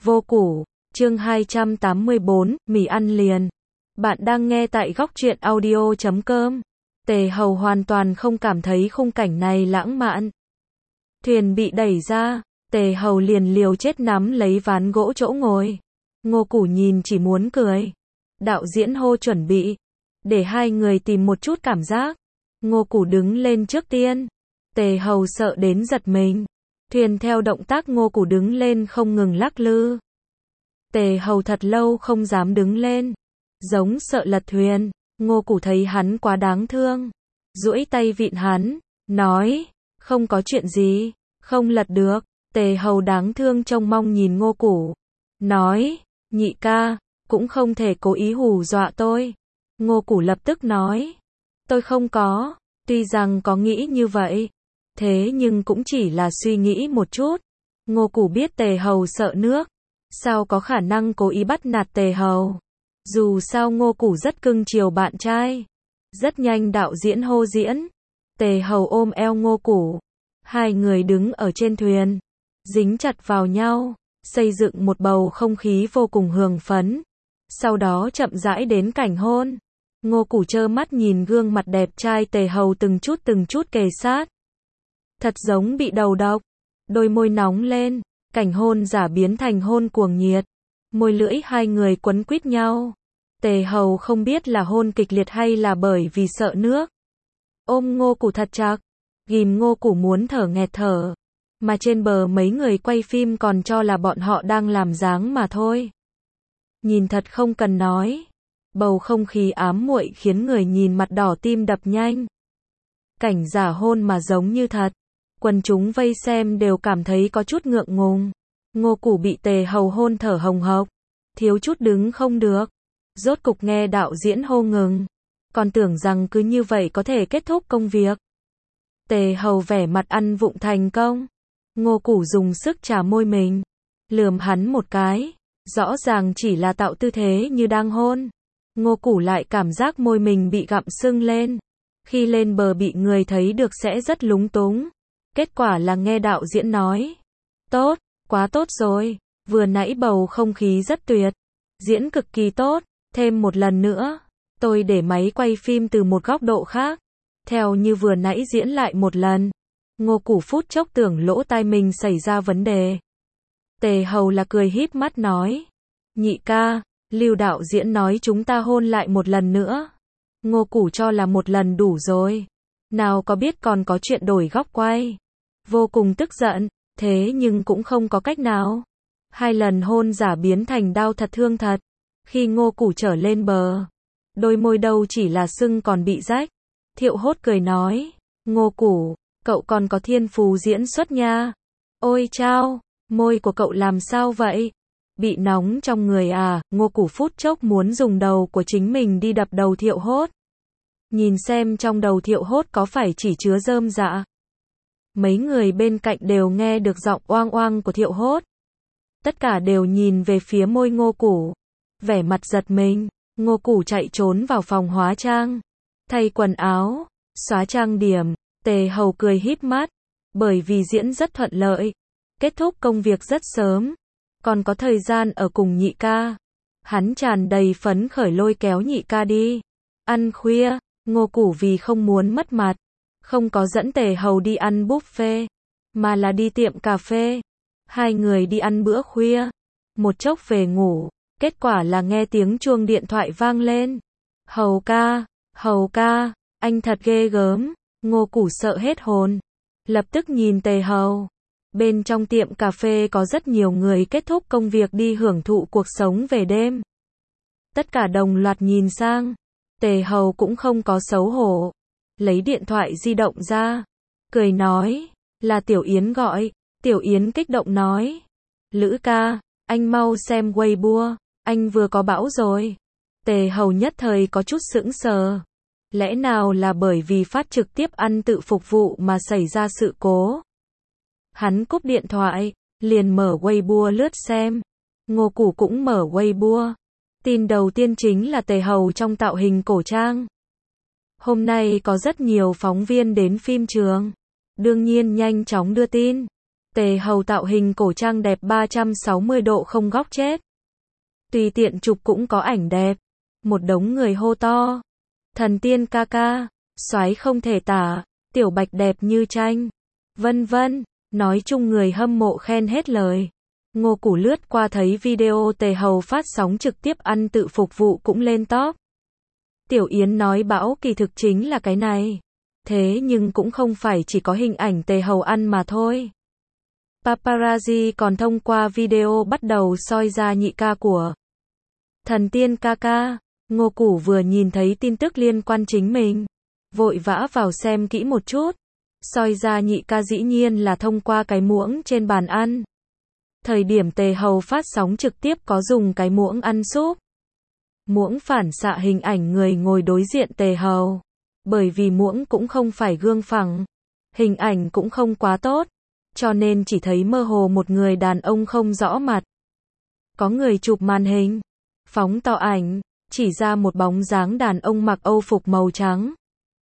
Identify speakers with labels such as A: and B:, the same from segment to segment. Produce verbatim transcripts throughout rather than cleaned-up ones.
A: Vô củ, chương hai trăm tám mươi bốn, mì ăn liền. Bạn đang nghe tại góc truyện audio chấm com. Tề Hầu hoàn toàn không cảm thấy khung cảnh này lãng mạn. Thuyền bị đẩy ra, Tề Hầu liền liều chết nắm lấy ván gỗ chỗ ngồi. Ngô Củ nhìn chỉ muốn cười. Đạo diễn hô chuẩn bị, để hai người tìm một chút cảm giác. Ngô Củ đứng lên trước tiên. Tề Hầu sợ đến giật mình. Thuyền theo động tác Ngô Củ đứng lên không ngừng lắc lư. Tề Hầu thật lâu không dám đứng lên, giống sợ lật thuyền. Ngô Củ thấy hắn quá đáng thương, duỗi tay vịn hắn, nói, không có chuyện gì, không lật được. Tề Hầu đáng thương trông mong nhìn Ngô Củ, nói, nhị ca, cũng không thể cố ý hù dọa tôi. Ngô Củ lập tức nói, tôi không có, tuy rằng có nghĩ như vậy, thế nhưng cũng chỉ là suy nghĩ một chút. Ngô Củ biết Tề Hầu sợ nước, sao có khả năng cố ý bắt nạt Tề Hầu. Dù sao Ngô Củ rất cưng chiều bạn trai. Rất nhanh đạo diễn hô diễn. Tề Hầu ôm eo Ngô Củ. Hai người đứng ở trên thuyền, dính chặt vào nhau, xây dựng một bầu không khí vô cùng hưng phấn. Sau đó chậm rãi đến cảnh hôn. Ngô Củ trơ mắt nhìn gương mặt đẹp trai Tề Hầu từng chút từng chút kề sát. Thật giống bị đầu độc. Đôi môi nóng lên, cảnh hôn giả biến thành hôn cuồng nhiệt. Môi lưỡi hai người quấn quýt nhau. Tề Hầu không biết là hôn kịch liệt hay là bởi vì sợ nước. Ôm Ngô Củ thật chặt, ghim Ngô Củ muốn thở nghẹt thở. Mà trên bờ mấy người quay phim còn cho là bọn họ đang làm dáng mà thôi. Nhìn thật không cần nói. Bầu không khí ám muội khiến người nhìn mặt đỏ tim đập nhanh. Cảnh giả hôn mà giống như thật. Quần chúng vây xem đều cảm thấy có chút ngượng ngùng. Ngô Củ bị Tề Hầu hôn thở hồng hộc, thiếu chút đứng không được. Rốt cục nghe đạo diễn hô ngừng, còn tưởng rằng cứ như vậy có thể kết thúc công việc. Tề Hầu vẻ mặt ăn vụng thành công. Ngô Củ dùng sức chà môi mình, lườm hắn một cái, rõ ràng chỉ là tạo tư thế như đang hôn. Ngô Củ lại cảm giác môi mình bị gặm sưng lên. Khi lên bờ bị người thấy được sẽ rất lúng túng. Kết quả là nghe đạo diễn nói, tốt, quá tốt rồi, vừa nãy bầu không khí rất tuyệt, diễn cực kỳ tốt, thêm một lần nữa, tôi để máy quay phim từ một góc độ khác, theo như vừa nãy diễn lại một lần. Ngô Củ phút chốc tưởng lỗ tai mình xảy ra vấn đề. Tề Hầu là cười híp mắt nói, nhị ca, Lưu đạo diễn nói chúng ta hôn lại một lần nữa. Ngô Củ cho là một lần đủ rồi, nào có biết còn có chuyện đổi góc quay. Vô cùng tức giận, thế nhưng cũng không có cách nào. Hai lần hôn giả biến thành đau thật thương thật. Khi Ngô Củ trở lên bờ, đôi môi đâu chỉ là sưng còn bị rách. Thiệu Hốt cười nói, Ngô Củ, cậu còn có thiên phú diễn xuất nha. Ôi chao, môi của cậu làm sao vậy? Bị nóng trong người à? Ngô Củ phút chốc muốn dùng đầu của chính mình đi đập đầu Thiệu Hốt. Nhìn xem trong đầu Thiệu Hốt có phải chỉ chứa rơm rạ. Mấy người bên cạnh đều nghe được giọng oang oang của Thiệu Hốt. Tất cả đều nhìn về phía môi Ngô Củ. Vẻ mặt giật mình, Ngô Củ chạy trốn vào phòng hóa trang. Thay quần áo, xóa trang điểm, Tề Hầu cười híp mắt. Bởi vì diễn rất thuận lợi. Kết thúc công việc rất sớm. Còn có thời gian ở cùng nhị ca. Hắn tràn đầy phấn khởi lôi kéo nhị ca đi. Ăn khuya, Ngô Củ vì không muốn mất mặt. Không có dẫn Tề Hầu đi ăn buffet, mà là đi tiệm cà phê. Hai người đi ăn bữa khuya, một chốc về ngủ, kết quả là nghe tiếng chuông điện thoại vang lên. Hầu ca, Hầu ca, anh thật ghê gớm. Ngô Củ sợ hết hồn, lập tức nhìn Tề Hầu. Bên trong tiệm cà phê có rất nhiều người kết thúc công việc đi hưởng thụ cuộc sống về đêm. Tất cả đồng loạt nhìn sang, Tề Hầu cũng không có xấu hổ. Lấy điện thoại di động ra, cười nói, là Tiểu Yến gọi. Tiểu Yến kích động nói, Lữ ca, anh mau xem Weibo, anh vừa có bão rồi. Tề Hầu nhất thời có chút sững sờ. Lẽ nào là bởi vì phát trực tiếp ăn tự phục vụ mà xảy ra sự cố? Hắn cúp điện thoại, liền mở Weibo lướt xem. Ngô Củ cũng mở Weibo. Tin đầu tiên chính là Tề Hầu trong tạo hình cổ trang. Hôm nay có rất nhiều phóng viên đến phim trường. Đương nhiên nhanh chóng đưa tin. Tề Hầu tạo hình cổ trang đẹp ba trăm sáu mươi độ không góc chết. Tùy tiện chụp cũng có ảnh đẹp. Một đống người hô to. Thần tiên ca ca, soái không thể tả, Tiểu Bạch đẹp như tranh. Vân vân, nói chung người hâm mộ khen hết lời. Ngô Củ lướt qua thấy video Tề Hầu phát sóng trực tiếp ăn tự phục vụ cũng lên top. Tiểu Yến nói bão kỳ thực chính là cái này. Thế nhưng cũng không phải chỉ có hình ảnh Tề Hầu ăn mà thôi. Paparazzi còn thông qua video bắt đầu soi ra nhị ca của thần tiên ca ca. Ngô Củ vừa nhìn thấy tin tức liên quan chính mình, vội vã vào xem kỹ một chút. Soi ra nhị ca dĩ nhiên là thông qua cái muỗng trên bàn ăn. Thời điểm Tề Hầu phát sóng trực tiếp có dùng cái muỗng ăn súp. Muỗng phản xạ hình ảnh người ngồi đối diện Tề Hầu. Bởi vì muỗng cũng không phải gương phẳng, hình ảnh cũng không quá tốt, cho nên chỉ thấy mơ hồ một người đàn ông không rõ mặt. Có người chụp màn hình, phóng to ảnh, chỉ ra một bóng dáng đàn ông mặc âu phục màu trắng,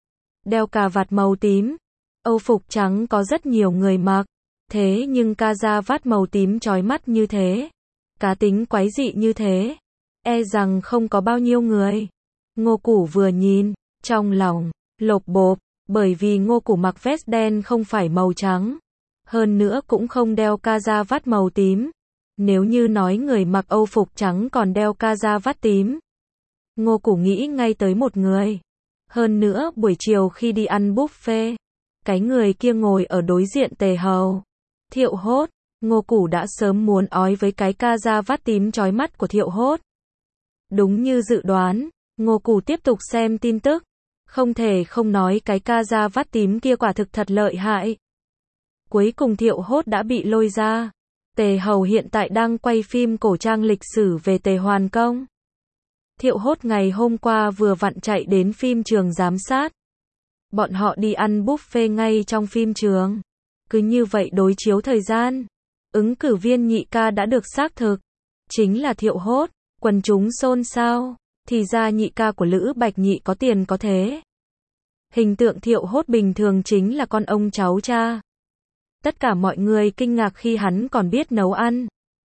A: đeo cà vạt màu tím. Âu phục trắng có rất nhiều người mặc, thế nhưng ca da vát màu tím chói mắt như thế, cá tính quái dị như thế, e rằng không có bao nhiêu người. Ngô Củ vừa nhìn, trong lòng lộp bộp, bởi vì Ngô Củ mặc vest đen không phải màu trắng, hơn nữa cũng không đeo ca da vát màu tím. Nếu như nói người mặc âu phục trắng còn đeo ca da vát tím, Ngô Củ nghĩ ngay tới một người. Hơn nữa buổi chiều khi đi ăn buffet, cái người kia ngồi ở đối diện Tề Hầu, Thiệu Hốt. Ngô Củ đã sớm muốn ói với cái ca da vát tím chói mắt của Thiệu Hốt. Đúng như dự đoán, Ngô Củ tiếp tục xem tin tức. Không thể không nói cái ca da vát tím kia quả thực thật lợi hại. Cuối cùng Thiệu Hốt đã bị lôi ra. Tề Hầu hiện tại đang quay phim cổ trang lịch sử về Tề Hoàn Công. Thiệu Hốt ngày hôm qua vừa vặn chạy đến phim trường giám sát. Bọn họ đi ăn buffet ngay trong phim trường. Cứ như vậy đối chiếu thời gian. Ứng cử viên nhị ca đã được xác thực. Chính là Thiệu Hốt. Quần chúng xôn xao. Thì ra nhị ca của Lữ Bạch Nhị có tiền có thế. Hình tượng Thiệu Hốt bình thường chính là con ông cháu cha. Tất cả mọi người kinh ngạc khi hắn còn biết nấu ăn.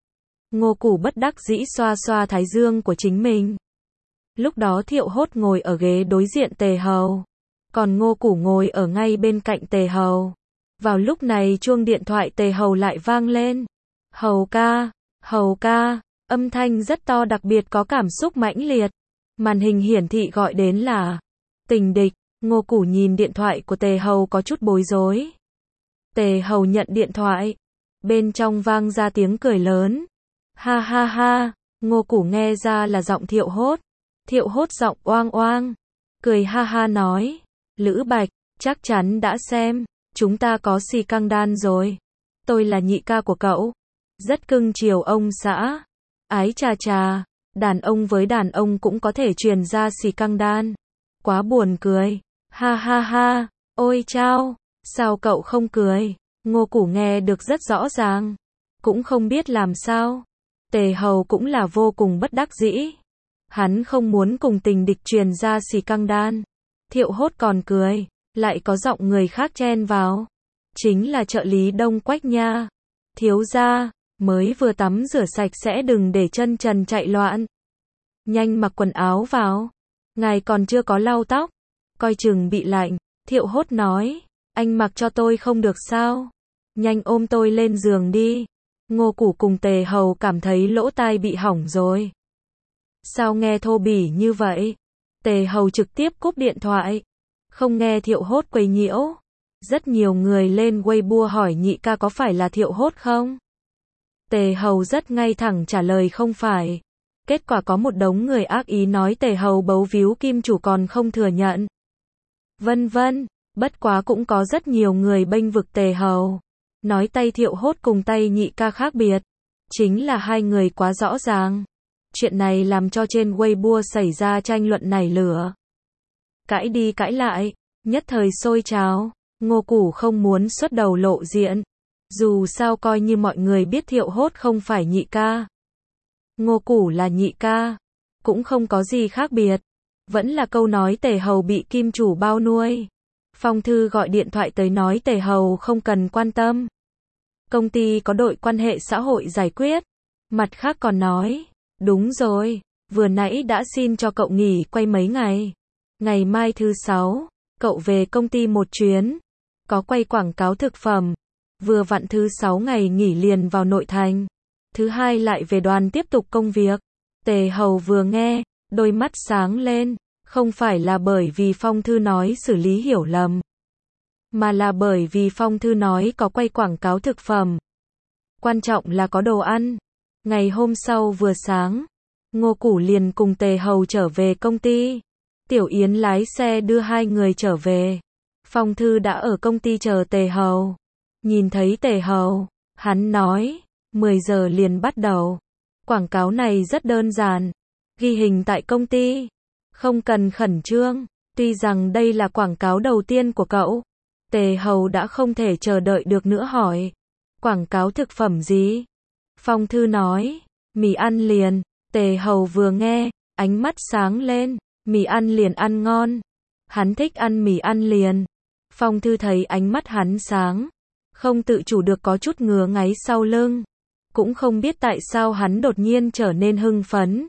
A: Ngô Củ bất đắc dĩ xoa xoa thái dương của chính mình. Lúc đó Thiệu Hốt ngồi ở ghế đối diện Tề Hầu, còn Ngô Củ ngồi ở ngay bên cạnh Tề Hầu. Vào lúc này chuông điện thoại Tề Hầu lại vang lên. Hầu ca, Hầu ca, âm thanh rất to đặc biệt có cảm xúc mãnh liệt. Màn hình hiển thị gọi đến là Tình Địch. Ngô Củ nhìn điện thoại của Tề Hầu có chút bối rối. Tề Hầu nhận điện thoại. Bên trong vang ra tiếng cười lớn. Ha ha ha, Ngô Củ nghe ra là giọng Thiệu Hốt. Thiệu Hốt giọng oang oang. Cười ha ha nói. Lữ Bạch, chắc chắn đã xem. Chúng ta có xì căng đan rồi. Tôi là nhị ca của cậu. Rất cưng chiều ông xã. Ái chà chà, đàn ông với đàn ông cũng có thể truyền ra xì căng đan. Quá buồn cười. Ha ha ha, ôi chao, sao cậu không cười? Ngô Củ nghe được rất rõ ràng. Cũng không biết làm sao. Tề Hầu cũng là vô cùng bất đắc dĩ. Hắn không muốn cùng Tình Địch truyền ra xì căng đan. Thiệu Hốt còn cười. Lại có giọng người khác chen vào. Chính là trợ lý Đông Quách nha. Thiếu gia, mới vừa tắm rửa sạch sẽ đừng để chân trần chạy loạn. Nhanh mặc quần áo vào. Ngài còn chưa có lau tóc. Coi chừng bị lạnh. Thiệu Hốt nói. Anh mặc cho tôi không được sao? Nhanh ôm tôi lên giường đi. Ngô Củ cùng Tề Hầu cảm thấy lỗ tai bị hỏng rồi. Sao nghe thô bỉ như vậy? Tề Hầu trực tiếp cúp điện thoại. Không nghe Thiệu Hốt quấy nhiễu. Rất nhiều người lên Weibo hỏi nhị ca có phải là Thiệu Hốt không? Tề Hầu rất ngay thẳng trả lời không phải. Kết quả có một đống người ác ý nói Tề Hầu bấu víu kim chủ còn không thừa nhận. Vân vân, bất quá cũng có rất nhiều người bênh vực Tề Hầu. Nói tay Thiệu Hốt cùng tay nhị ca khác biệt. Chính là hai người quá rõ ràng. Chuyện này làm cho trên Weibo xảy ra tranh luận nảy lửa. Cãi đi cãi lại, nhất thời sôi trào. Ngô Củ không muốn xuất đầu lộ diện. Dù sao coi như mọi người biết Thiệu Hốt không phải nhị ca. Ngô Củ là nhị ca. Cũng không có gì khác biệt. Vẫn là câu nói Tề Hầu bị kim chủ bao nuôi. Phong Thư gọi điện thoại tới nói Tề Hầu không cần quan tâm. công ty có đội quan hệ xã hội giải quyết. Mặt khác còn nói, đúng rồi, vừa nãy đã xin cho cậu nghỉ quay mấy ngày. Ngày mai thứ sáu, cậu về công ty một chuyến. Có quay quảng cáo thực phẩm. Vừa vặn thứ sáu ngày nghỉ liền vào nội thành. Thứ hai lại về đoàn tiếp tục công việc. Tề Hầu vừa nghe, đôi mắt sáng lên. Không phải là bởi vì phong thư nói xử lý hiểu lầm, mà là bởi vì phong thư nói có quay quảng cáo thực phẩm. Quan trọng là có đồ ăn. Ngày hôm sau vừa sáng, Ngô Củ liền cùng Tề Hầu trở về công ty. Tiểu Yến lái xe đưa hai người trở về. Phong thư đã ở công ty chờ Tề Hầu. Nhìn thấy Tề Hầu, hắn nói, mười giờ liền bắt đầu. Quảng cáo này rất đơn giản, ghi hình tại công ty, không cần khẩn trương. Tuy rằng đây là quảng cáo đầu tiên của cậu, Tề Hầu đã không thể chờ đợi được nữa hỏi, quảng cáo thực phẩm gì? Phong thư nói, mì ăn liền. Tề Hầu vừa nghe, ánh mắt sáng lên, mì ăn liền ăn ngon. Hắn thích ăn mì ăn liền. Phong thư thấy ánh mắt hắn sáng, không tự chủ được có chút ngứa ngáy sau lưng. Cũng không biết tại sao hắn đột nhiên trở nên hưng phấn.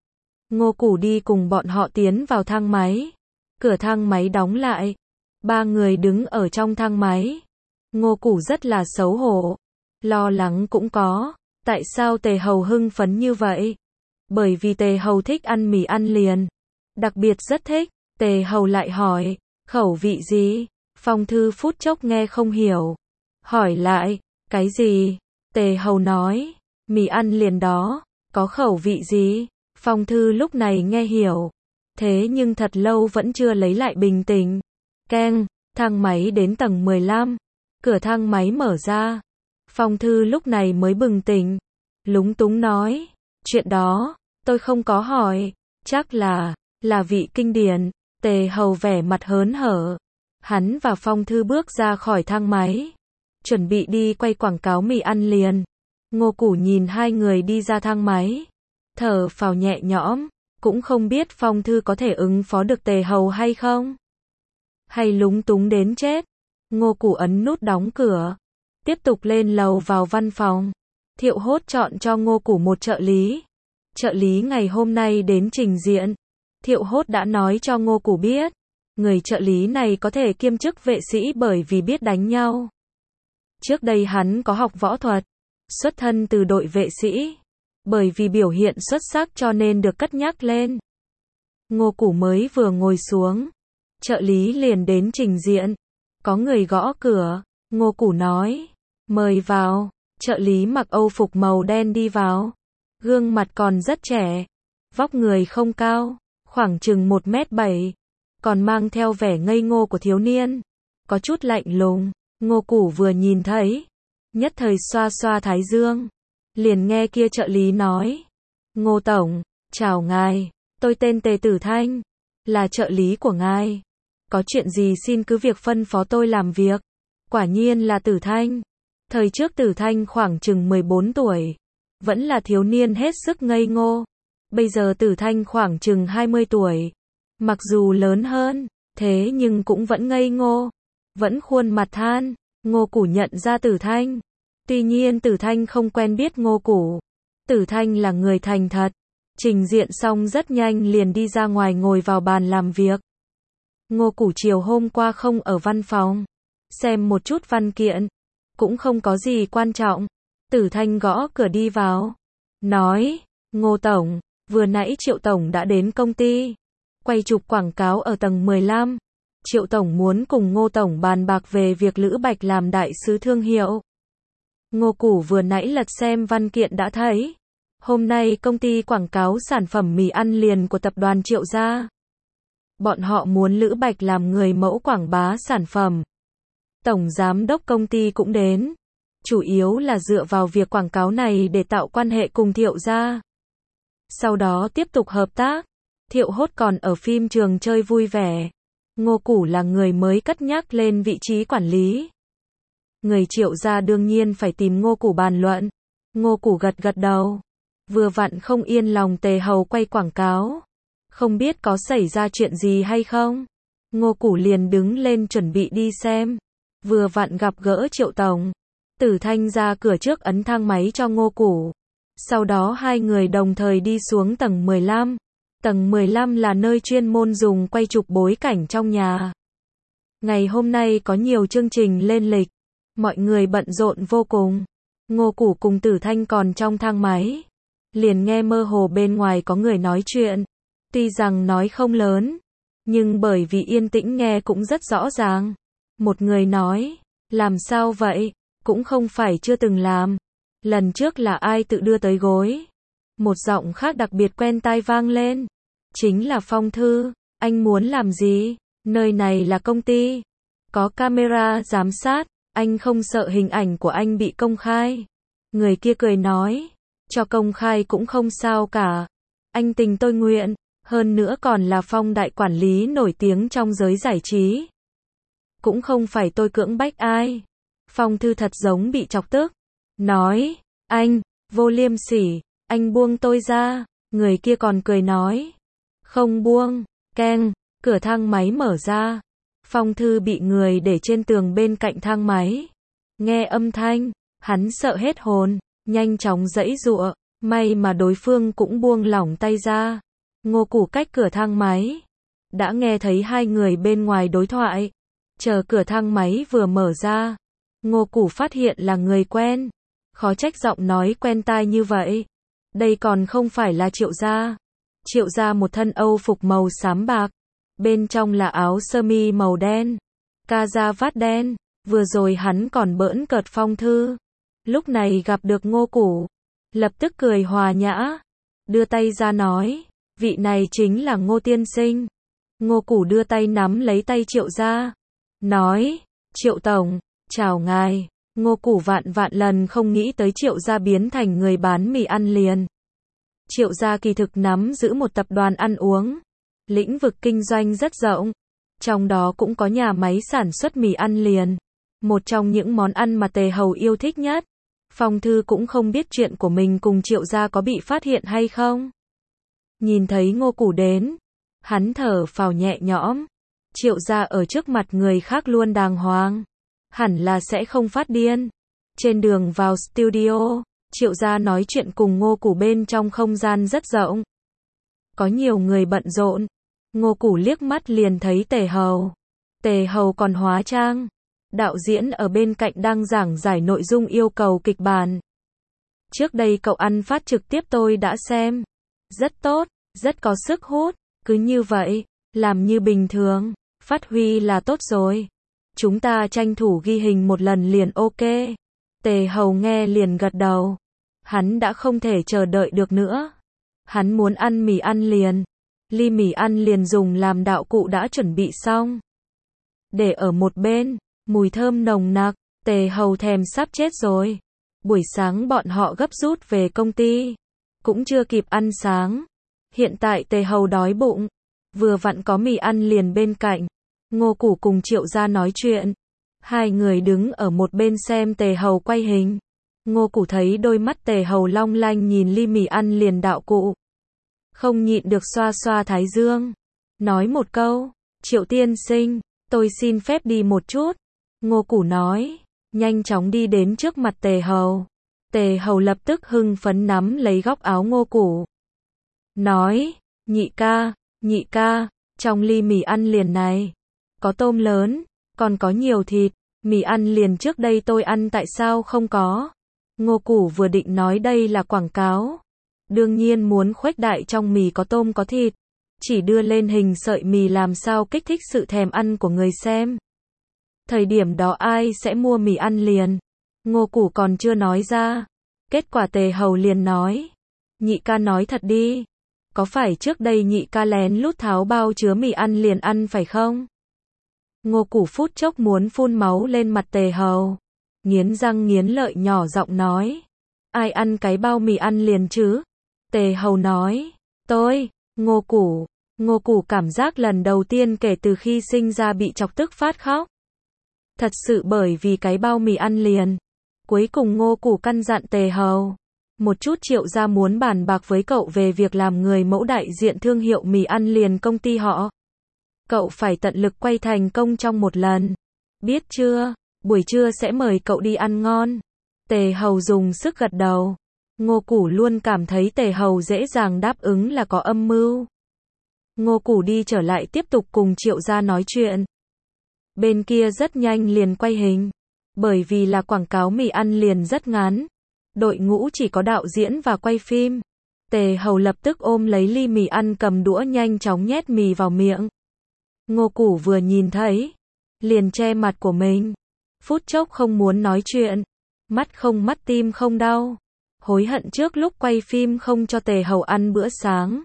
A: Ngô Củ đi cùng bọn họ tiến vào thang máy. Cửa thang máy đóng lại. Ba người đứng ở trong thang máy. Ngô Củ rất là xấu hổ. Lo lắng cũng có. Tại sao Tề Hầu hưng phấn như vậy? Bởi vì Tề Hầu thích ăn mì ăn liền. Đặc biệt rất thích. Tề Hầu lại hỏi, khẩu vị gì? Phong thư phút chốc nghe không hiểu. Hỏi lại, cái gì? Tề Hầu nói, mì ăn liền đó, có khẩu vị gì? Phong thư lúc này nghe hiểu. Thế nhưng thật lâu vẫn chưa lấy lại bình tĩnh. Keng, thang máy đến tầng mười lăm. Cửa thang máy mở ra. Phong thư lúc này mới bừng tỉnh. Lúng túng nói, chuyện đó, tôi không có hỏi. Chắc là, là vị kinh điển. Tề Hầu vẻ mặt hớn hở. Hắn và Phong thư bước ra khỏi thang máy. Chuẩn bị đi quay quảng cáo mì ăn liền. Ngô Củ nhìn hai người đi ra thang máy. Thở phào nhẹ nhõm. Cũng không biết Phong thư có thể ứng phó được Tề Hầu hay không. Hay lúng túng đến chết. Ngô Củ ấn nút đóng cửa. Tiếp tục lên lầu vào văn phòng. Thiệu Hốt chọn cho Ngô Củ một trợ lý. Trợ lý ngày hôm nay đến trình diện. Thiệu Hốt đã nói cho Ngô Củ biết. Người trợ lý này có thể kiêm chức vệ sĩ bởi vì biết đánh nhau. Trước đây hắn có học võ thuật. Xuất thân từ đội vệ sĩ. Bởi vì biểu hiện xuất sắc cho nên được cất nhắc lên. Ngô Củ mới vừa ngồi xuống. Trợ lý liền đến trình diện. Có người gõ cửa. Ngô Củ nói, mời vào. Trợ lý mặc âu phục màu đen đi vào. Gương mặt còn rất trẻ. Vóc người không cao. Khoảng chừng một mét bảy. Còn mang theo vẻ ngây ngô của thiếu niên. Có chút lạnh lùng. Ngô Củ vừa nhìn thấy. Nhất thời xoa xoa thái dương. Liền nghe kia trợ lý nói. Ngô Tổng, chào ngài. Tôi tên Tề Tử Thanh. Là trợ lý của ngài. Có chuyện gì xin cứ việc phân phó tôi làm việc. Quả nhiên là Tử Thanh. Thời trước Tử Thanh khoảng chừng mười bốn tuổi. Vẫn là thiếu niên hết sức ngây ngô. Bây giờ Tử Thanh khoảng chừng hai mươi tuổi. Mặc dù lớn hơn, thế nhưng cũng vẫn ngây ngô. Vẫn khuôn mặt than. Ngô Củ nhận ra Tử Thanh. Tuy nhiên Tử Thanh không quen biết Ngô Củ. Tử Thanh là người thành thật. Trình diện xong rất nhanh liền đi ra ngoài ngồi vào bàn làm việc. Ngô Củ chiều hôm qua không ở văn phòng. Xem một chút văn kiện. Cũng không có gì quan trọng. Tử Thanh gõ cửa đi vào. Nói, Ngô Tổng, vừa nãy Triệu Tổng đã đến công ty. Quay chụp quảng cáo ở tầng mười lăm. Triệu Tổng muốn cùng Ngô Tổng bàn bạc về việc Lữ Bạch làm đại sứ thương hiệu. Ngô Củ vừa nãy lật xem văn kiện đã thấy. Hôm nay công ty quảng cáo sản phẩm mì ăn liền của tập đoàn Triệu gia. Bọn họ muốn Lữ Bạch làm người mẫu quảng bá sản phẩm. Tổng giám đốc công ty cũng đến. Chủ yếu là dựa vào việc quảng cáo này để tạo quan hệ cùng Thiệu gia. Sau đó tiếp tục hợp tác. Thiệu Hốt còn ở phim trường chơi vui vẻ. Ngô Củ là người mới cất nhắc lên vị trí quản lý. Người Triệu gia đương nhiên phải tìm Ngô Củ bàn luận. Ngô Củ gật gật đầu. Vừa vặn không yên lòng Tề Hầu quay quảng cáo. Không biết có xảy ra chuyện gì hay không. Ngô Củ liền đứng lên chuẩn bị đi xem. Vừa vặn gặp gỡ Triệu Tổng. Tử Thanh ra cửa trước ấn thang máy cho Ngô Củ. Sau đó hai người đồng thời đi xuống tầng mười lăm. Tầng mười lăm là nơi chuyên môn dùng quay chụp bối cảnh trong nhà. Ngày hôm nay có nhiều chương trình lên lịch. Mọi người bận rộn vô cùng. Ngô Củ cùng Tử Thanh còn trong thang máy. Liền nghe mơ hồ bên ngoài có người nói chuyện. Tuy rằng nói không lớn, nhưng bởi vì yên tĩnh nghe cũng rất rõ ràng. Một người nói, làm sao vậy? Cũng không phải chưa từng làm. Lần trước là ai tự đưa tới gối? Một giọng khác đặc biệt quen tai vang lên. Chính là Phong Thư. Anh muốn làm gì? Nơi này là công ty. Có camera giám sát. Anh không sợ hình ảnh của anh bị công khai. Người kia cười nói. Cho công khai cũng không sao cả. Anh tình tôi nguyện. Hơn nữa còn là Phong đại quản lý nổi tiếng trong giới giải trí. Cũng không phải tôi cưỡng bách ai. Phong Thư thật giống bị chọc tức. Nói. Anh, vô liêm sỉ. Anh buông tôi ra. Người kia còn cười nói. Không buông. Keng. Cửa thang máy mở ra. Phong Thư bị người để trên tường bên cạnh thang máy. Nghe âm thanh. Hắn sợ hết hồn. Nhanh chóng giãy giụa. May mà đối phương cũng buông lỏng tay ra. Ngô Củ cách cửa thang máy. Đã nghe thấy hai người bên ngoài đối thoại. Chờ cửa thang máy vừa mở ra. Ngô Củ phát hiện là người quen. Khó trách giọng nói quen tai như vậy. Đây còn không phải là Triệu Gia. Triệu Gia một thân Âu phục màu xám bạc. Bên trong là áo sơ mi màu đen. Ca da vát đen. Vừa rồi hắn còn bỡn cợt Phong Thư. Lúc này gặp được Ngô Củ. Lập tức cười hòa nhã. Đưa tay ra nói. Vị này chính là Ngô tiên sinh. Ngô Củ đưa tay nắm lấy tay Triệu Gia. Nói. Triệu Tổng. Chào ngài. Ngô Củ vạn vạn lần không nghĩ tới Triệu Gia biến thành người bán mì ăn liền. Triệu Gia kỳ thực nắm giữ một tập đoàn ăn uống. Lĩnh vực kinh doanh rất rộng. Trong đó cũng có nhà máy sản xuất mì ăn liền. Một trong những món ăn mà Tề Hầu yêu thích nhất. Phong Thư cũng không biết chuyện của mình cùng Triệu Gia có bị phát hiện hay không. Nhìn thấy Ngô Củ đến. Hắn thở phào nhẹ nhõm. Triệu Gia ở trước mặt người khác luôn đàng hoàng. Hẳn là sẽ không phát điên. Trên đường vào studio, Triệu Gia nói chuyện cùng Ngô Củ bên trong không gian rất rộng. Có nhiều người bận rộn. Ngô Củ liếc mắt liền thấy Tề Hầu. Tề Hầu còn hóa trang. Đạo diễn ở bên cạnh đang giảng giải nội dung yêu cầu kịch bản. Trước đây cậu ăn phát trực tiếp tôi đã xem. Rất tốt, rất có sức hút. Cứ như vậy, làm như bình thường, phát huy là tốt rồi. Chúng ta tranh thủ ghi hình một lần liền ok. Tề Hầu nghe liền gật đầu. Hắn đã không thể chờ đợi được nữa. Hắn muốn ăn mì ăn liền. Ly mì ăn liền dùng làm đạo cụ đã chuẩn bị xong. Để ở một bên, mùi thơm nồng nặc, Tề Hầu thèm sắp chết rồi. Buổi sáng bọn họ gấp rút về công ty. Cũng chưa kịp ăn sáng. Hiện tại Tề Hầu đói bụng. Vừa vặn có mì ăn liền bên cạnh. Ngô Củ cùng Triệu Gia nói chuyện. Hai người đứng ở một bên xem Tề Hầu quay hình. Ngô Củ thấy đôi mắt Tề Hầu long lanh nhìn ly mì ăn liền đạo cụ. Không nhịn được xoa xoa thái dương. Nói một câu. Triệu tiên sinh, tôi xin phép đi một chút. Ngô Củ nói. Nhanh chóng đi đến trước mặt Tề Hầu. Tề Hầu lập tức hưng phấn nắm lấy góc áo Ngô Củ. Nói. Nhị ca, nhị ca, trong ly mì ăn liền này. Có tôm lớn, còn có nhiều thịt. Mì ăn liền trước đây tôi ăn tại sao không có? Ngô Củ vừa định nói đây là quảng cáo. Đương nhiên muốn khuếch đại trong mì có tôm có thịt. Chỉ đưa lên hình sợi mì làm sao kích thích sự thèm ăn của người xem. Thời điểm đó ai sẽ mua mì ăn liền? Ngô Củ còn chưa nói ra. Kết quả Tề Hầu liền nói. Nhị ca nói thật đi. Có phải trước đây nhị ca lén lút tháo bao chứa mì ăn liền ăn phải không? Ngô Củ phút chốc muốn phun máu lên mặt Tề Hầu. Nghiến răng nghiến lợi nhỏ giọng nói. Ai ăn cái bao mì ăn liền chứ? Tề Hầu nói. Tôi. Ngô Củ. Ngô Củ cảm giác lần đầu tiên kể từ khi sinh ra bị chọc tức phát khóc. Thật sự bởi vì cái bao mì ăn liền. Cuối cùng Ngô Củ căn dặn Tề Hầu. Một chút Triệu Gia muốn bàn bạc với cậu về việc làm người mẫu đại diện thương hiệu mì ăn liền công ty họ. Cậu phải tận lực quay thành công trong một lần. Biết chưa? Buổi trưa sẽ mời cậu đi ăn ngon. Tề Hầu dùng sức gật đầu. Ngô Củ luôn cảm thấy Tề Hầu dễ dàng đáp ứng là có âm mưu. Ngô Củ đi trở lại tiếp tục cùng Triệu gia nói chuyện. Bên kia rất nhanh liền quay hình. Bởi vì là quảng cáo mì ăn liền rất ngắn. Đội ngũ chỉ có đạo diễn và quay phim. Tề Hầu lập tức ôm lấy ly mì ăn cầm đũa nhanh chóng nhét mì vào miệng. Ngô Củ vừa nhìn thấy, liền che mặt của mình. Phút chốc không muốn nói chuyện. Mắt không mắt tim không đau. Hối hận trước lúc quay phim không cho Tề Hầu ăn bữa sáng.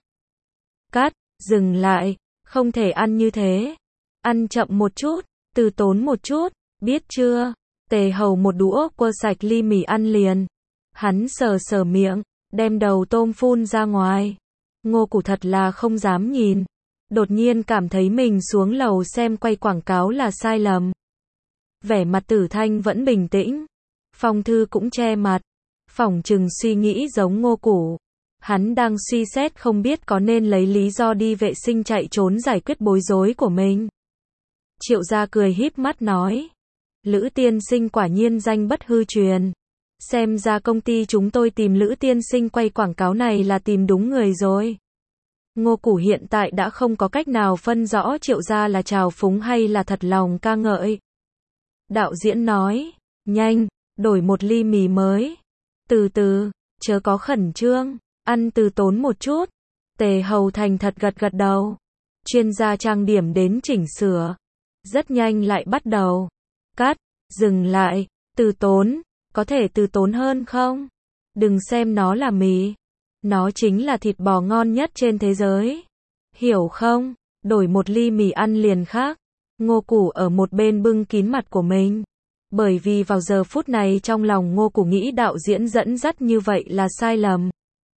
A: Cắt, dừng lại, không thể ăn như thế. Ăn chậm một chút, từ tốn một chút, biết chưa? Tề Hầu một đũa quơ sạch ly mì ăn liền. Hắn sờ sờ miệng, đem đầu tôm phun ra ngoài. Ngô Củ thật là không dám nhìn. Đột nhiên cảm thấy mình xuống lầu xem quay quảng cáo là sai lầm. Vẻ mặt Tử Thanh vẫn bình tĩnh. Phong Thư cũng che mặt. Phỏng chừng suy nghĩ giống Ngô Củ. Hắn đang suy xét không biết có nên lấy lý do đi vệ sinh chạy trốn giải quyết bối rối của mình. Triệu gia cười híp mắt nói. Lữ tiên sinh quả nhiên danh bất hư truyền. Xem ra công ty chúng tôi tìm Lữ tiên sinh quay quảng cáo này là tìm đúng người rồi. Ngô Củ hiện tại đã không có cách nào phân rõ Triệu gia là trào phúng hay là thật lòng ca ngợi. Đạo diễn nói, nhanh, đổi một ly mì mới. Từ từ, chớ có khẩn trương, ăn từ tốn một chút. Tề Hầu thành thật gật gật đầu. Chuyên gia trang điểm đến chỉnh sửa. Rất nhanh lại bắt đầu. Cắt, dừng lại, từ tốn, có thể từ tốn hơn không? Đừng xem nó là mì. Nó chính là thịt bò ngon nhất trên thế giới. Hiểu không? Đổi một ly mì ăn liền khác. Ngô Củ ở một bên bưng kín mặt của mình. Bởi vì vào giờ phút này trong lòng Ngô Củ nghĩ đạo diễn dẫn dắt như vậy là sai lầm.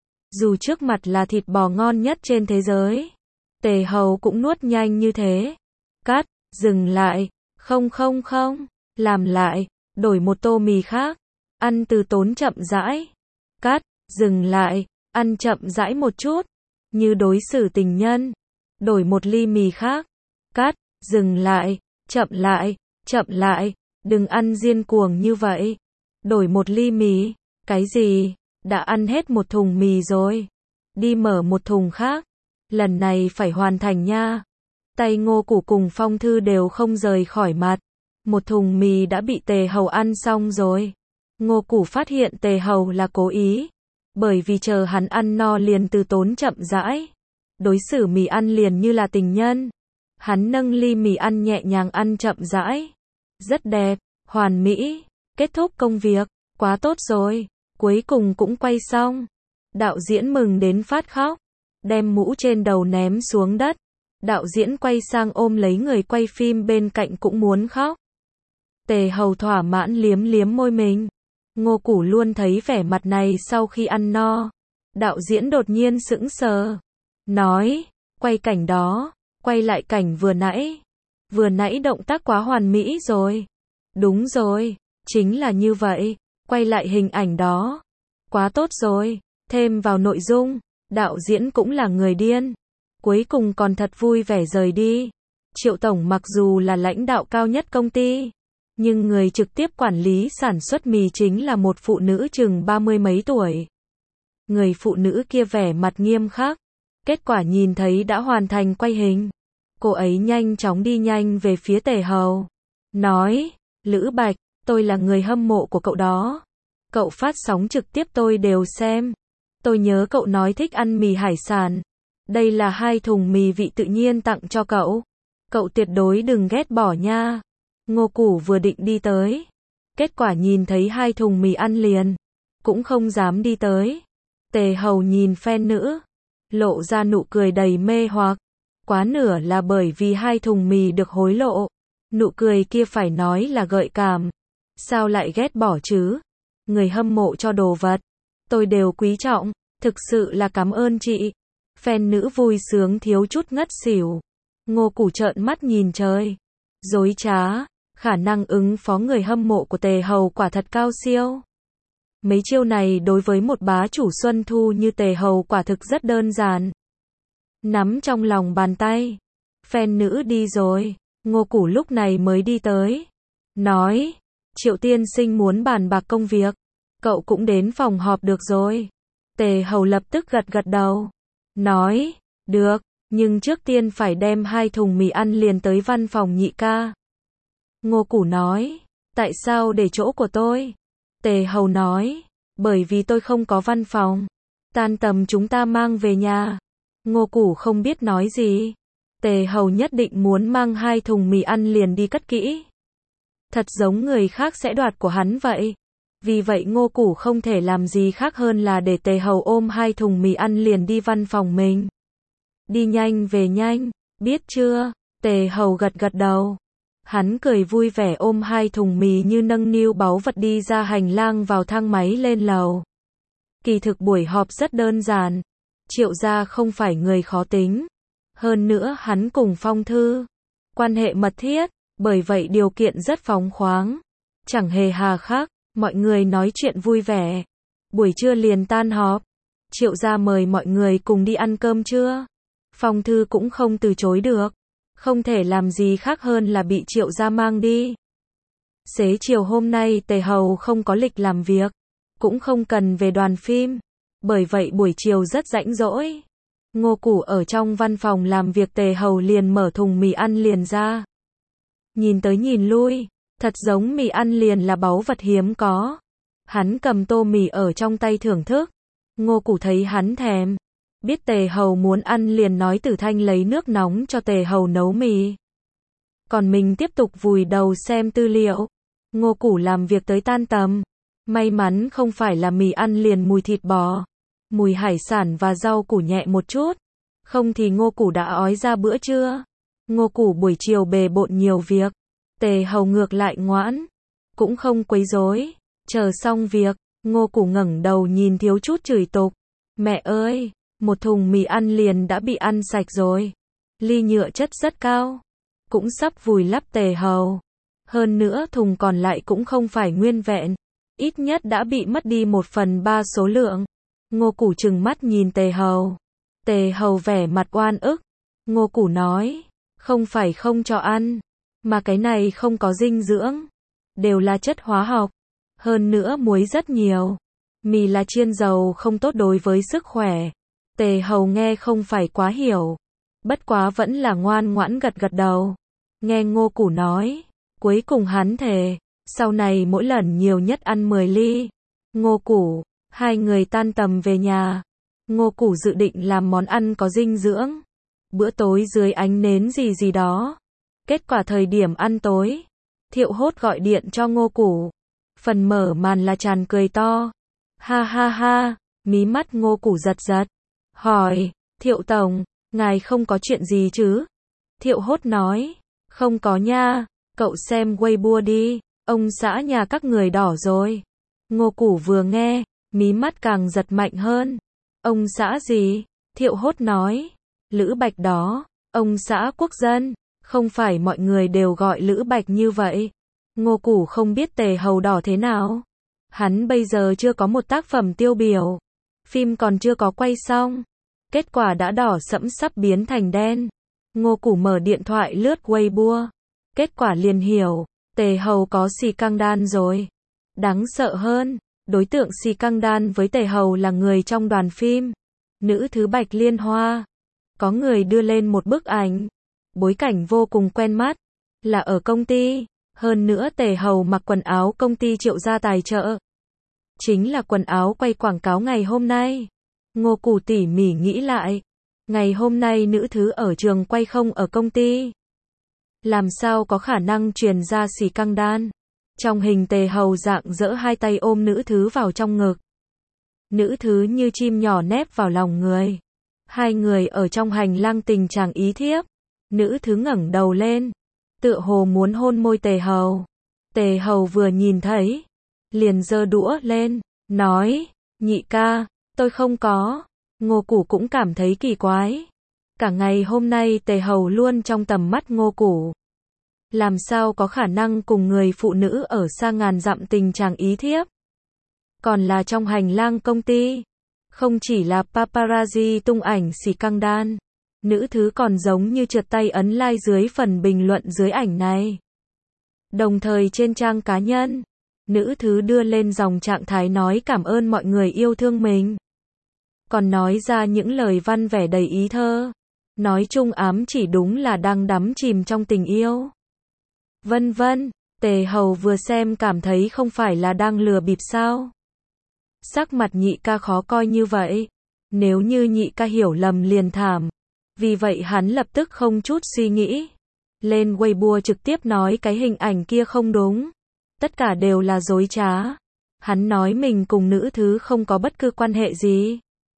A: Dù trước mặt là thịt bò ngon nhất trên thế giới, Tề Hầu cũng nuốt nhanh như thế. Cắt, dừng lại, không không không, làm lại, đổi một tô mì khác, ăn từ tốn chậm rãi. Cắt, dừng lại, ăn chậm rãi một chút, như đối xử tình nhân. Đổi một ly mì khác. Cắt, dừng lại, chậm lại, chậm lại, đừng ăn điên cuồng như vậy. Đổi một ly mì, cái gì? Đã ăn hết một thùng mì rồi. Đi mở một thùng khác. Lần này phải hoàn thành nha. Tay Ngô Củ cùng Phong Thư đều không rời khỏi mặt. Một thùng mì đã bị Tề Hầu ăn xong rồi. Ngô Củ phát hiện Tề Hầu là cố ý. Bởi vì chờ hắn ăn no liền từ tốn chậm rãi. Đối xử mì ăn liền như là tình nhân. Hắn nâng ly mì ăn nhẹ nhàng ăn chậm rãi. Rất đẹp, hoàn mỹ. Kết thúc công việc, quá tốt rồi. Cuối cùng cũng quay xong. Đạo diễn mừng đến phát khóc. Đem mũ trên đầu ném xuống đất. Đạo diễn quay sang ôm lấy người quay phim bên cạnh cũng muốn khóc. Tề Hầu thỏa mãn liếm liếm môi mình. Ngô Củ luôn thấy vẻ mặt này sau khi ăn no. Đạo diễn đột nhiên sững sờ. Nói, quay cảnh đó, quay lại cảnh vừa nãy. Vừa nãy động tác quá hoàn mỹ rồi. Đúng rồi, chính là như vậy. Quay lại hình ảnh đó. Quá tốt rồi, thêm vào nội dung. Đạo diễn cũng là người điên. Cuối cùng còn thật vui vẻ rời đi. Triệu Tổng mặc dù là lãnh đạo cao nhất công ty, nhưng người trực tiếp quản lý sản xuất mì chính là một phụ nữ chừng ba mươi mấy tuổi. Người phụ nữ kia vẻ mặt nghiêm khắc. Kết quả nhìn thấy đã hoàn thành quay hình. Cô ấy nhanh chóng đi nhanh về phía Tề Hầu. Nói, Lữ Bạch, tôi là người hâm mộ của cậu đó. Cậu phát sóng trực tiếp tôi đều xem. Tôi nhớ cậu nói thích ăn mì hải sản. Đây là hai thùng mì vị tự nhiên tặng cho cậu. Cậu tuyệt đối đừng ghét bỏ nha. Ngô Củ vừa định đi tới. Kết quả nhìn thấy hai thùng mì ăn liền. Cũng không dám đi tới. Tề Hầu nhìn fan nữ. Lộ ra nụ cười đầy mê hoặc. Quá nửa là bởi vì hai thùng mì được hối lộ. Nụ cười kia phải nói là gợi cảm. Sao lại ghét bỏ chứ? Người hâm mộ cho đồ vật. Tôi đều quý trọng. Thực sự là cảm ơn chị. Fan nữ vui sướng thiếu chút ngất xỉu. Ngô Củ trợn mắt nhìn trời. Dối trá. Khả năng ứng phó người hâm mộ của Tề Hầu quả thật cao siêu. Mấy chiêu này đối với một bá chủ Xuân Thu như Tề Hầu quả thực rất đơn giản. Nắm trong lòng bàn tay. Fan nữ đi rồi. Ngô Củ lúc này mới đi tới. Nói. Triệu tiên sinh muốn bàn bạc công việc. cậu cũng đến phòng họp được rồi. Tề Hầu lập tức gật gật đầu. Nói, được, nhưng trước tiên phải đem hai thùng mì ăn liền tới văn phòng nhị ca. Ngô Củ nói, tại sao để chỗ của tôi? Tề Hầu nói, bởi vì tôi không có văn phòng. Tan tầm chúng ta mang về nhà. Ngô Củ không biết nói gì. Tề Hầu nhất định muốn mang hai thùng mì ăn liền đi cất kỹ. Thật giống người khác sẽ đoạt của hắn vậy. Vì vậy Ngô Củ không thể làm gì khác hơn là để Tề Hầu ôm hai thùng mì ăn liền đi văn phòng mình. Đi nhanh về nhanh, biết chưa? Tề Hầu gật gật đầu. Hắn cười vui vẻ ôm hai thùng mì như nâng niu báu vật đi ra hành lang vào thang máy lên lầu. Kỳ thực buổi họp rất đơn giản. Triệu gia không phải người khó tính. Hơn nữa hắn cùng Phong Thư quan hệ mật thiết, bởi vậy điều kiện rất phóng khoáng. Chẳng hề hà khắc, mọi người nói chuyện vui vẻ. Buổi trưa liền tan họp. Triệu gia mời mọi người cùng đi ăn cơm trưa. Phong Thư cũng không từ chối được. Không thể làm gì khác hơn là bị Triệu gia mang đi. Xế chiều hôm nay Tề Hầu không có lịch làm việc. Cũng không cần về đoàn phim. Bởi vậy buổi chiều rất rảnh rỗi. Ngô Củ ở trong văn phòng làm việc, Tề Hầu liền mở thùng mì ăn liền ra. Nhìn tới nhìn lui, thật giống mì ăn liền là báu vật hiếm có. Hắn cầm tô mì ở trong tay thưởng thức. Ngô Củ thấy hắn thèm. Biết Tề Hầu muốn ăn liền nói Tử Thanh lấy nước nóng cho Tề Hầu nấu mì. Còn mình tiếp tục vùi đầu xem tư liệu. Ngô Củ làm việc tới tan tầm. May mắn không phải là mì ăn liền mùi thịt bò, mùi hải sản và rau củ nhẹ một chút. Không thì Ngô Củ đã ói ra bữa trưa. Ngô Củ buổi chiều bề bộn nhiều việc. Tề Hầu ngược lại ngoãn. Cũng không quấy rối. Chờ xong việc, Ngô Củ ngẩng đầu nhìn thiếu chút chửi tục. Mẹ ơi, một thùng mì ăn liền đã bị ăn sạch rồi. Ly nhựa chất rất cao. Cũng sắp vùi lấp Tề Hầu. Hơn nữa thùng còn lại cũng không phải nguyên vẹn. Ít nhất đã bị mất đi một phần ba số lượng. Ngô Củ trừng mắt nhìn Tề Hầu. Tề Hầu vẻ mặt oan ức. Ngô Củ nói, không phải không cho ăn, mà cái này không có dinh dưỡng. Đều là chất hóa học. Hơn nữa muối rất nhiều. Mì là chiên dầu không tốt đối với sức khỏe. Tề Hầu nghe không phải quá hiểu. Bất quá vẫn là ngoan ngoãn gật gật đầu. Nghe Ngô Củ nói, cuối cùng hắn thề, sau này mỗi lần nhiều nhất ăn mười ly. Ngô Củ, hai người tan tầm về nhà. Ngô Củ dự định làm món ăn có dinh dưỡng. Bữa tối dưới ánh nến gì gì đó. Kết quả thời điểm ăn tối, Thiệu Hốt gọi điện cho Ngô Củ. Phần mở màn là tràn cười to. Ha ha ha, mí mắt Ngô Củ giật giật. Hỏi, Thiệu Tổng, ngài không có chuyện gì chứ? Thiệu Hốt nói, không có nha, cậu xem Weibo đi, ông xã nhà các người đỏ rồi. Ngô Củ vừa nghe, mí mắt càng giật mạnh hơn. Ông xã gì? Thiệu Hốt nói, Lữ Bạch đó, ông xã Quốc dân, không phải mọi người đều gọi Lữ Bạch như vậy. Ngô Củ không biết Tề Hầu đỏ thế nào. Hắn bây giờ chưa có một tác phẩm tiêu biểu. Phim còn chưa có quay xong. Kết quả đã đỏ sẫm sắp biến thành đen. Ngô Củ mở điện thoại lướt Weibo. Kết quả liền hiểu, Tề Hầu có xì căng đan rồi. Đáng sợ hơn, đối tượng xì căng đan với Tề Hầu là người trong đoàn phim. Nữ thứ Bạch Liên Hoa. Có người đưa lên một bức ảnh. Bối cảnh vô cùng quen mắt. Là ở công ty. Hơn nữa Tề Hầu mặc quần áo công ty Triệu gia tài trợ. Chính là quần áo quay quảng cáo ngày hôm nay. Ngô Củ tỉ mỉ nghĩ lại. Ngày hôm nay nữ thứ ở trường quay không ở công ty. Làm sao có khả năng truyền ra xì căng đan. Trong hình Tề Hầu dạng dỡ hai tay ôm nữ thứ vào trong ngực. Nữ thứ như chim nhỏ nép vào lòng người. Hai người ở trong hành lang tình trạng ý thiếp. Nữ thứ ngẩng đầu lên. Tựa hồ muốn hôn môi Tề Hầu. Tề Hầu vừa nhìn thấy. Liền giơ đũa lên. Nói, nhị ca, tôi không có. Ngô Củ cũng cảm thấy kỳ quái. Cả ngày hôm nay Tề Hầu luôn trong tầm mắt Ngô Củ. Làm sao có khả năng cùng người phụ nữ ở xa ngàn dặm tình trạng ý thiếp. Còn là trong hành lang công ty. Không chỉ là paparazzi tung ảnh xì căng đan. Nữ thứ còn giống như trượt tay ấn like dưới phần bình luận dưới ảnh này. Đồng thời trên trang cá nhân, Nữ thứ đưa lên dòng trạng thái nói cảm ơn mọi người yêu thương mình. Còn nói ra những lời văn vẻ đầy ý thơ. Nói chung ám chỉ đúng là đang đắm chìm trong tình yêu. Vân vân, Tề Hầu vừa xem cảm thấy không phải là đang lừa bịp sao. Sắc mặt nhị ca khó coi như vậy. Nếu như nhị ca hiểu lầm liền thảm. Vì vậy hắn lập tức không chút suy nghĩ. Lên Weibo trực tiếp nói cái hình ảnh kia không đúng. Tất cả đều là dối trá. Hắn nói mình cùng nữ thứ không có bất cứ quan hệ gì.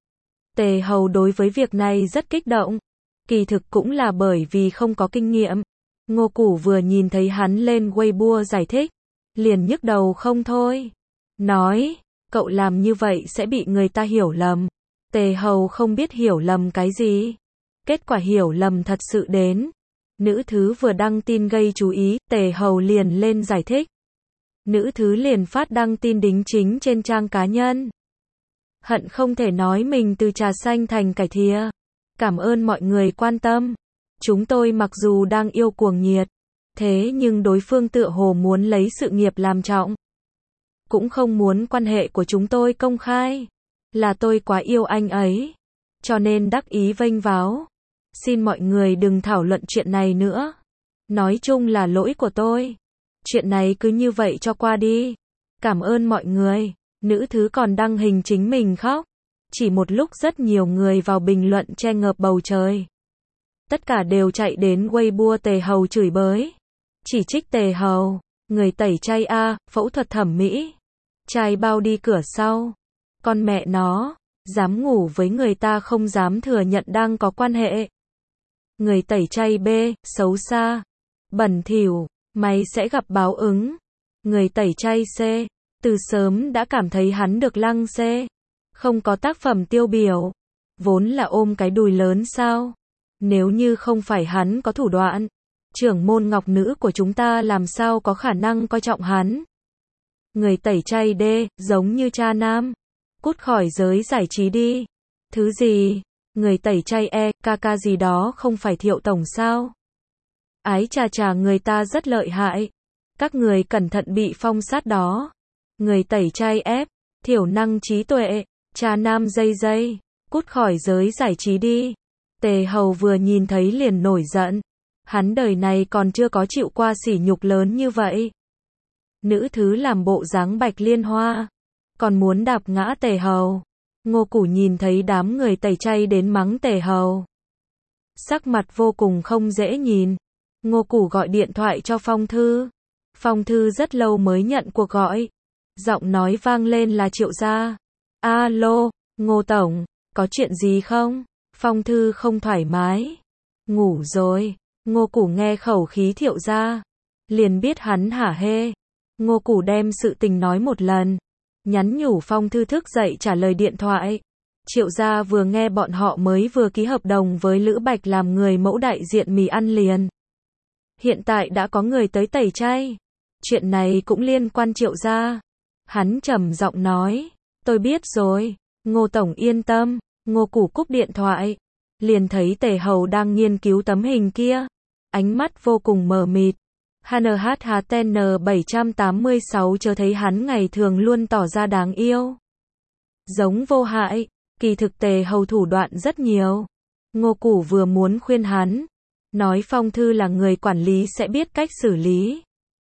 A: Tề Hầu đối với việc này rất kích động. Kỳ thực cũng là bởi vì không có kinh nghiệm. Ngô Củ vừa nhìn thấy hắn lên Weibo giải thích. Liền nhức đầu không thôi. Nói, cậu làm như vậy sẽ bị người ta hiểu lầm. Tề Hầu không biết hiểu lầm cái gì. Kết quả hiểu lầm thật sự đến. Nữ thứ vừa đăng tin gây chú ý, Tề Hầu liền lên giải thích. Nữ thứ liền phát đăng tin đính chính trên trang cá nhân. Hận không thể nói mình từ trà xanh thành cải thìa. Cảm ơn mọi người quan tâm. Chúng tôi mặc dù đang yêu cuồng nhiệt, thế nhưng đối phương tựa hồ muốn lấy sự nghiệp làm trọng. Cũng không muốn quan hệ của chúng tôi công khai. Là tôi quá yêu anh ấy. Cho nên đắc ý vênh váo. Xin mọi người đừng thảo luận chuyện này nữa. Nói chung là lỗi của tôi. Chuyện này cứ như vậy cho qua đi. Cảm ơn mọi người. Nữ thứ còn đăng hình chính mình khóc. Chỉ một lúc rất nhiều người vào bình luận che ngợp bầu trời. Tất cả đều chạy đến Weibo Tề Hầu chửi bới. Chỉ trích Tề Hầu. Người tẩy chay a, phẫu thuật thẩm mỹ. Trai bao đi cửa sau. Con mẹ nó. Dám ngủ với người ta không dám thừa nhận đang có quan hệ. Người tẩy chay B, xấu xa. Bẩn thỉu. Mày sẽ gặp báo ứng. Người tẩy chay C. Từ sớm đã cảm thấy hắn được lăng C. Không có tác phẩm tiêu biểu. Vốn là ôm cái đùi lớn sao. Nếu như không phải hắn có thủ đoạn. Trưởng môn ngọc nữ của chúng ta làm sao có khả năng coi trọng hắn. Người tẩy chay D, giống như cha nam. Cút khỏi giới giải trí đi. Thứ gì? Người tẩy chay E, ca ca gì đó không phải Thiệu tổng sao? Ái chà chà người ta rất lợi hại. Các người cẩn thận bị phong sát đó. Người tẩy chay F, thiểu năng trí tuệ, cha nam dây dây, cút khỏi giới giải trí đi. Tề Hầu vừa nhìn thấy liền nổi giận. Hắn đời này còn chưa có chịu qua sỉ nhục lớn như vậy. Nữ thứ làm bộ dáng Bạch Liên Hoa. Còn muốn đạp ngã Tề Hầu. Ngô Củ nhìn thấy đám người tẩy chay đến mắng Tề Hầu. Sắc mặt vô cùng không dễ nhìn. Ngô Củ gọi điện thoại cho Phong Thư. Phong Thư rất lâu mới nhận cuộc gọi. Giọng nói vang lên là Triệu Gia. Alo, Ngô Tổng, có chuyện gì không? Phong Thư không thoải mái. Ngủ rồi. Ngô Củ nghe khẩu khí Thiệu Gia. Liền biết hắn hả hê. Ngô Củ đem sự tình nói một lần. Nhắn nhủ Phong Thư thức dậy trả lời điện thoại. Triệu Gia vừa nghe bọn họ mới vừa ký hợp đồng với Lữ Bạch làm người mẫu đại diện mì ăn liền. Hiện tại đã có người tới tẩy chay. Chuyện này cũng liên quan Triệu Gia. Hắn trầm giọng nói. Tôi biết rồi. Ngô Tổng yên tâm. Ngô Củ cúp điện thoại. Liền thấy Tề Hầu đang nghiên cứu tấm hình kia. Ánh mắt vô cùng mờ mịt. hát en hát hát en bảy tám sáu chờ thấy hắn ngày thường luôn tỏ ra đáng yêu. Giống vô hại. Kỳ thực Tề Hầu thủ đoạn rất nhiều. Ngô Củ vừa muốn khuyên hắn. Nói Phong Thư là người quản lý sẽ biết cách xử lý.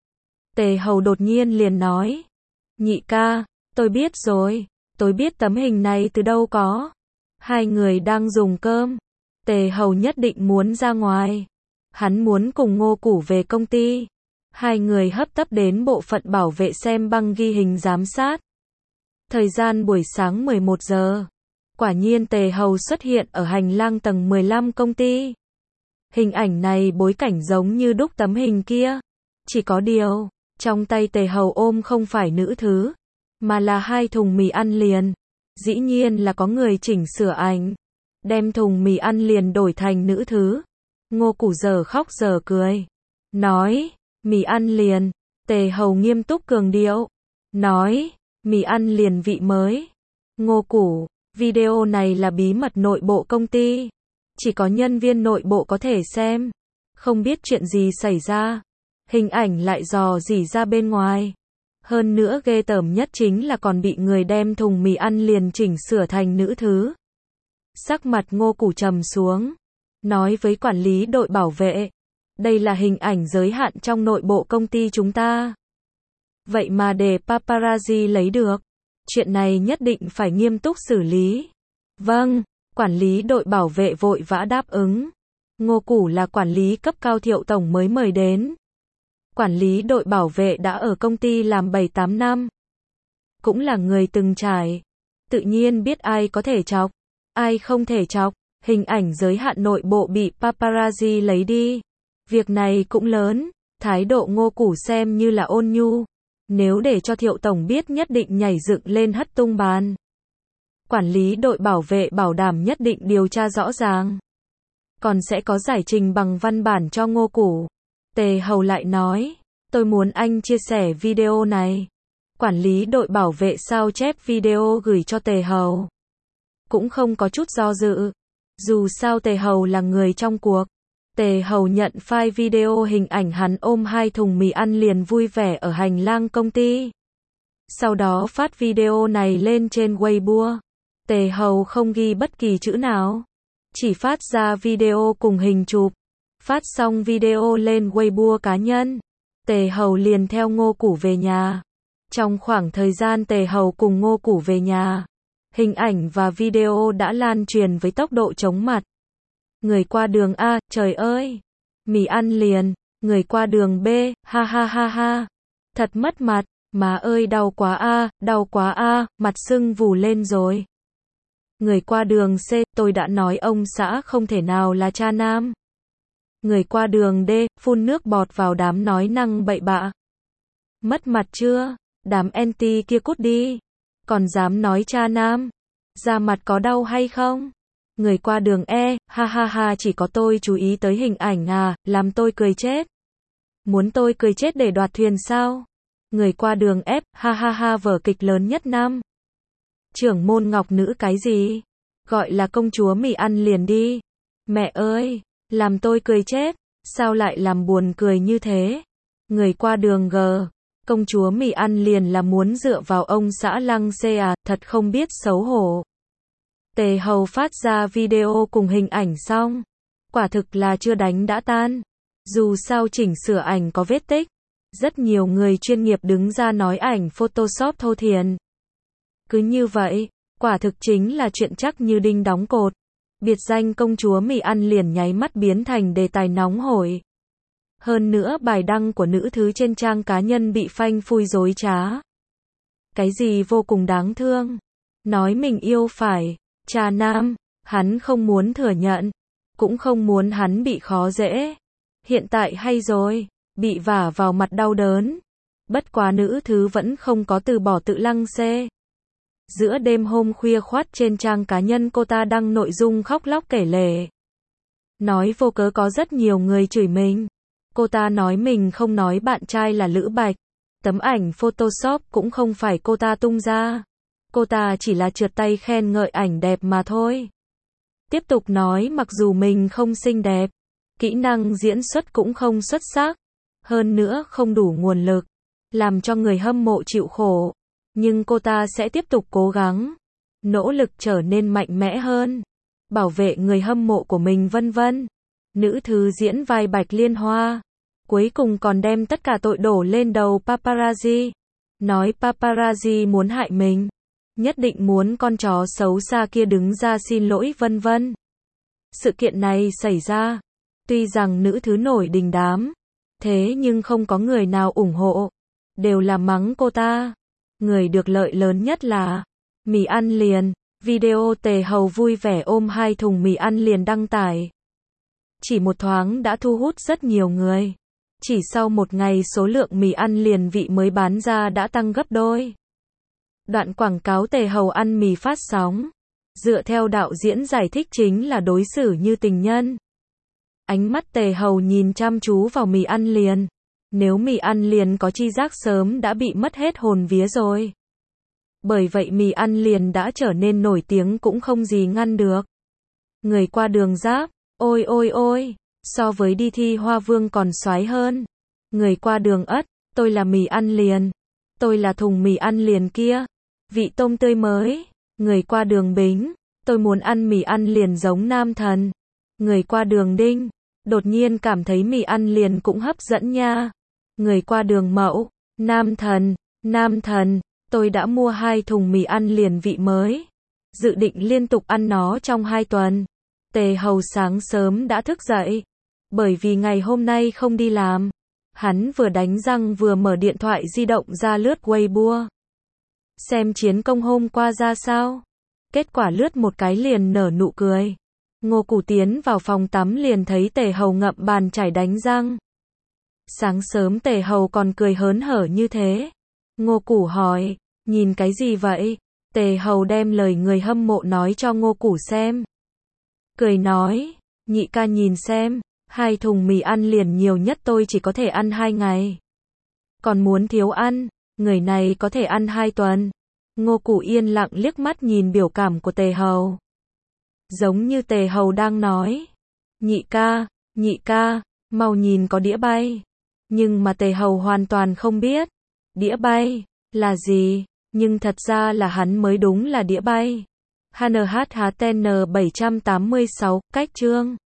A: Tề Hầu đột nhiên liền nói. Nhị ca, tôi biết rồi. Tôi biết tấm hình này từ đâu có. Hai người đang dùng cơm. Tề Hầu nhất định muốn ra ngoài. Hắn muốn cùng Ngô Củ về công ty. Hai người hấp tấp đến bộ phận bảo vệ xem băng ghi hình giám sát. Thời gian buổi sáng mười một giờ. Quả nhiên Tề Hầu xuất hiện ở hành lang tầng mười lăm công ty. Hình ảnh này bối cảnh giống như đúc tấm hình kia. Chỉ có điều, trong tay Tề Hầu ôm không phải nữ thứ, mà là hai thùng mì ăn liền. Dĩ nhiên là có người chỉnh sửa ảnh. Đem thùng mì ăn liền đổi thành nữ thứ. Ngô Củ giờ khóc giờ cười. Nói, mì ăn liền. Tề Hầu nghiêm túc cường điệu. Nói, mì ăn liền vị mới. Ngô Củ, video này là bí mật nội bộ công ty. Chỉ có nhân viên nội bộ có thể xem. Không biết chuyện gì xảy ra. Hình ảnh lại dò dỉ ra bên ngoài. Hơn nữa ghê tởm nhất chính là còn bị người đem thùng mì ăn liền chỉnh sửa thành nữ thứ. Sắc mặt Ngô Củ trầm xuống, nói với quản lý đội bảo vệ, đây là hình ảnh giới hạn trong nội bộ công ty chúng ta. Vậy mà để paparazzi lấy được, chuyện này nhất định phải nghiêm túc xử lý. Vâng, quản lý đội bảo vệ vội vã đáp ứng. Ngô Củ là quản lý cấp cao Thiệu tổng mới mời đến. Quản lý đội bảo vệ đã ở công ty làm bảy tám năm. Cũng là người từng trải. Tự nhiên biết ai có thể chọc, ai không thể chọc. Hình ảnh giới hạn nội bộ bị paparazzi lấy đi. Việc này cũng lớn. Thái độ Ngô Củ xem như là ôn nhu. Nếu để cho Thiệu tổng biết nhất định nhảy dựng lên hất tung bàn. Quản lý đội bảo vệ bảo đảm nhất định điều tra rõ ràng. Còn sẽ có giải trình bằng văn bản cho Ngô Củ. Tề Hầu lại nói, tôi muốn anh chia sẻ video này. Quản lý đội bảo vệ sao chép video gửi cho Tề Hầu. Cũng không có chút do dự. Dù sao Tề Hầu là người trong cuộc. Tề Hầu nhận file video hình ảnh hắn ôm hai thùng mì ăn liền vui vẻ ở hành lang công ty. Sau đó phát video này lên trên Weibo. Tề Hầu không ghi bất kỳ chữ nào. Chỉ phát ra video cùng hình chụp. Phát xong video lên Weibo cá nhân. Tề Hầu liền theo Ngô Củ về nhà. Trong khoảng thời gian Tề Hầu cùng Ngô Củ về nhà, hình ảnh và video đã lan truyền với tốc độ chóng mặt. Người qua đường A, trời ơi! Mì ăn liền. Người qua đường B, ha ha ha ha. Thật mất mặt, má ơi đau quá A, đau quá A, mặt sưng vù lên rồi. Người qua đường C, tôi đã nói ông xã không thể nào là cha nam. Người qua đường D, phun nước bọt vào đám nói năng bậy bạ. Mất mặt chưa? Đám anti kia cút đi. Còn dám nói cha nam. Da mặt có đau hay không? Người qua đường E, ha ha ha chỉ có tôi chú ý tới hình ảnh à, làm tôi cười chết. Muốn tôi cười chết để đoạt thuyền sao? Người qua đường F, ha ha ha vở kịch lớn nhất năm. Trưởng môn ngọc nữ cái gì? Gọi là công chúa mì ăn liền đi. Mẹ ơi, làm tôi cười chết. Sao lại làm buồn cười như thế? Người qua đường G, công chúa mì ăn liền là muốn dựa vào ông xã Lăng Xê à, thật không biết xấu hổ. Tề Hầu phát ra video cùng hình ảnh xong. Quả thực là chưa đánh đã tan. Dù sao chỉnh sửa ảnh có vết tích. Rất nhiều người chuyên nghiệp đứng ra nói ảnh Photoshop thô thiển. Cứ như vậy, quả thực chính là chuyện chắc như đinh đóng cột. Biệt danh công chúa mì ăn liền nháy mắt biến thành đề tài nóng hổi. Hơn nữa bài đăng của nữ thứ trên trang cá nhân bị phanh phui dối trá. Cái gì vô cùng đáng thương. Nói mình yêu phải cha nam, hắn không muốn thừa nhận. Cũng không muốn hắn bị khó dễ. Hiện tại hay rồi, bị vả vào mặt đau đớn. Bất quá nữ thứ vẫn không có từ bỏ tự Lăng Xê. Giữa đêm hôm khuya khoắt trên trang cá nhân cô ta đăng nội dung khóc lóc kể lể. Nói vô cớ có rất nhiều người chửi mình. Cô ta nói mình không nói bạn trai là Lữ Bạch. Tấm ảnh Photoshop cũng không phải cô ta tung ra. Cô ta chỉ là trượt tay khen ngợi ảnh đẹp mà thôi. Tiếp tục nói mặc dù mình không xinh đẹp, kỹ năng diễn xuất cũng không xuất sắc, hơn nữa không đủ nguồn lực, làm cho người hâm mộ chịu khổ. Nhưng cô ta sẽ tiếp tục cố gắng, nỗ lực trở nên mạnh mẽ hơn, bảo vệ người hâm mộ của mình vân vân. Nữ thứ diễn vai Bạch Liên Hoa, cuối cùng còn đem tất cả tội đổ lên đầu paparazzi. Nói paparazzi muốn hại mình, nhất định muốn con chó xấu xa kia đứng ra xin lỗi vân vân. Sự kiện này xảy ra, tuy rằng nữ thứ nổi đình đám, thế nhưng không có người nào ủng hộ, đều là mắng cô ta. Người được lợi lớn nhất là mì ăn liền. Video Tề Hầu vui vẻ ôm hai thùng mì ăn liền đăng tải. Chỉ một thoáng đã thu hút rất nhiều người. Chỉ sau một ngày số lượng mì ăn liền vị mới bán ra đã tăng gấp đôi. Đoạn quảng cáo Tề Hầu ăn mì phát sóng. Dựa theo đạo diễn giải thích chính là đối xử như tình nhân. Ánh mắt Tề Hầu nhìn chăm chú vào mì ăn liền. Nếu mì ăn liền có chi giác sớm đã bị mất hết hồn vía rồi. Bởi vậy mì ăn liền đã trở nên nổi tiếng cũng không gì ngăn được. Người qua đường Giáp, ôi ôi ôi, so với đi thi Hoa Vương còn xoái hơn. Người qua đường Ất, tôi là mì ăn liền. tôi là thùng mì ăn liền kia. Vị tôm tươi mới. Người qua đường Bính, tôi muốn ăn mì ăn liền giống Nam Thần. Người qua đường Đinh, đột nhiên cảm thấy mì ăn liền cũng hấp dẫn nha. Người qua đường Mậu, Nam Thần, Nam Thần, tôi đã mua hai thùng mì ăn liền vị mới. Dự định liên tục ăn nó trong hai tuần. Tề Hầu sáng sớm đã thức dậy. Bởi vì ngày hôm nay không đi làm. Hắn vừa đánh răng vừa mở điện thoại di động ra lướt Weibo. Xem chiến công hôm qua ra sao. Kết quả lướt một cái liền nở nụ cười. Ngô Củ tiến vào phòng tắm liền thấy Tề Hầu ngậm bàn chải đánh răng. Sáng sớm Tề Hầu còn cười hớn hở như thế. Ngô Củ hỏi, nhìn cái gì vậy? Tề Hầu đem lời người hâm mộ nói cho Ngô Củ xem. Cười nói, nhị ca nhìn xem, hai thùng mì ăn liền nhiều nhất tôi chỉ có thể ăn hai ngày. Còn muốn thiếu ăn, người này có thể ăn hai tuần. Ngô Củ yên lặng liếc mắt nhìn biểu cảm của Tề Hầu. Giống như Tề Hầu đang nói, nhị ca, nhị ca, mau nhìn có đĩa bay. Nhưng mà Tề Hầu hoàn toàn không biết, đĩa bay, là gì, nhưng thật ra là hắn mới đúng là đĩa bay. hát en hát hát en bảy tám sáu, cách chương.